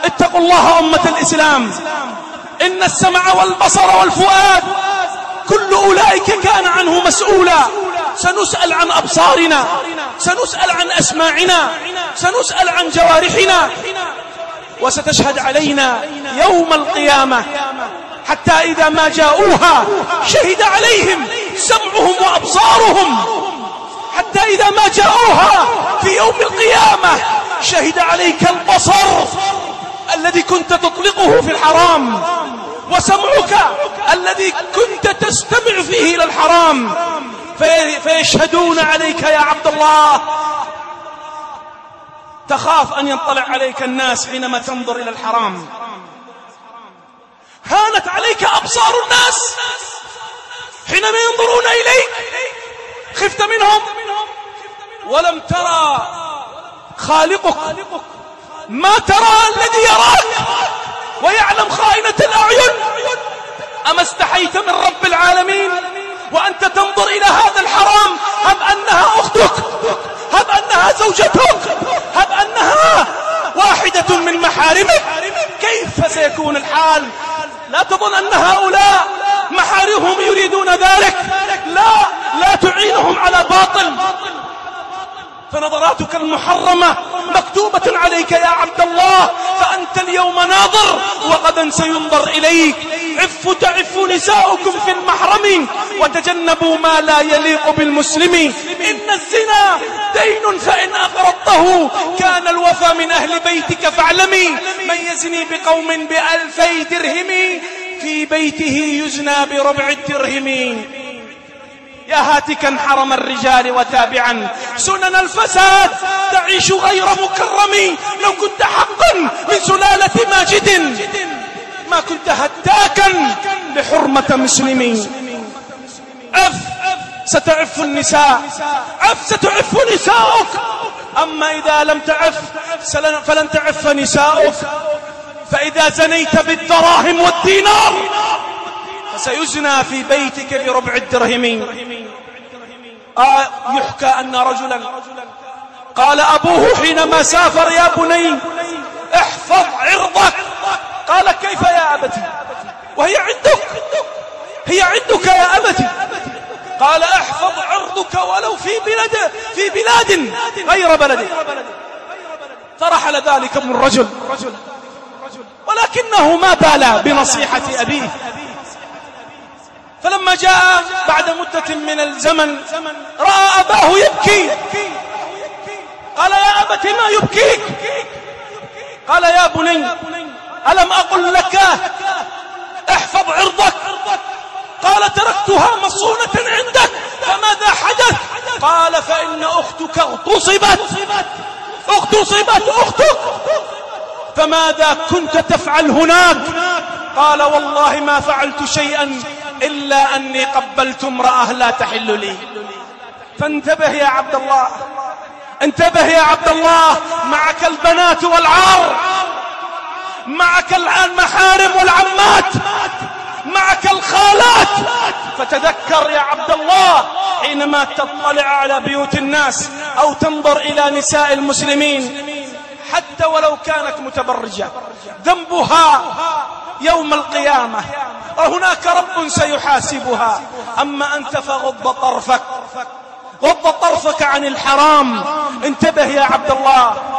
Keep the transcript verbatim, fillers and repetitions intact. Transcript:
اتقوا الله أمة الإسلام، إن السمع والبصر والفؤاد كل أولئك كان عنه مسؤولا. سنسأل عن أبصارنا، سنسأل عن أسماعنا، سنسأل عن جوارحنا، وستشهد علينا يوم القيامة، حتى إذا ما جاءوها شهد عليهم سمعهم وأبصارهم، حتى إذا ما جاءوها في يوم القيامة شهد عليك البصر الذي كنت تطلقه في الحرام، وسمعك الذي كنت تستمع فيه إلى الحرام، في فيشهدون عليك يا عبد الله. تخاف أن ينطلع عليك الناس حينما تنظر إلى الحرام. هانت عليك أبصار الناس حينما ينظرون إليك، خفت منهم ولم ترى خالقك، ما ترى الذي يراك ويعلم خائنة الأعين. أما استحيت من رب العالمين وأنت تنظر إلى هذا الحرام؟ هب أنها أختك، هب أنها زوجتك، هب أنها واحدة من محارمك، كيف سيكون الحال؟ لا تظن أن هؤلاء محارمهم يريدون ذلك، لا لا تعينهم على باطل. فنظراتك المحرمة مكتوبة عليك يا عبد الله، فأنت اليوم ناظر وغدا سينظر إليك. عفوا تعف نساؤكم في المحرم وتجنبوا ما لا يليق بالمسلم. إن الزنا دين فإن أقرضته كان الوفى من أهل بيتك فاعلمي. من يزني بقوم بألفي درهم في بيته يزنى بربع الدرهم. يا هاتكا حرم الرجال وتابعا سنن الفساد تعيش غير مكرم. لو كنت حقا من سلالة ماجد ما كنت هتاكا لحرمة مسلمين. عف ستعف النساء، عف ستعف نساؤك. أما إذا لم تعف فلن تعف نساؤك. فإذا زنيت بالدراهم والدينار فسيزنى في بيتك بربع الدرهم. آه يحكى أن رجلا قال أبوه حينما سافر: يا بني احفظ عرضك. قال: كيف يا أبتي وهي عندك؟ هي عندك يا أبتي. قال: احفظ عرضك ولو في بلاد في بلاد غير بلدك. فرحل ذلك من الرجل، ولكنه ما بال بنصيحة أبيه. فلما جاء بعد مدة من الزمن رأى أباه يبكي. قال: يا أبت ما يبكيك؟ قال: يا بني ألم أقل لك احفظ عرضك؟ قال: تركتها مصونة عندك، فماذا حدث؟ قال: فإن أختك اغتصبت. اغتصبت أختك، فماذا كنت تفعل هناك؟ قال: والله ما فعلت شيئا إلا أني قبلت امرأة لا تحل لي. فانتبه يا عبد الله، انتبه يا عبد الله. معك البنات والعار، معك المحارم والعمات، معك الخالات. فتذكر يا عبد الله حينما تطلع على بيوت الناس أو تنظر إلى نساء المسلمين حتى ولو كانت متبرجة، ذنبها يوم القيامة وهناك رب سيحاسبها. أما أنت فغض طرفك، غض طرفك عن الحرام. انتبه يا عبد الله،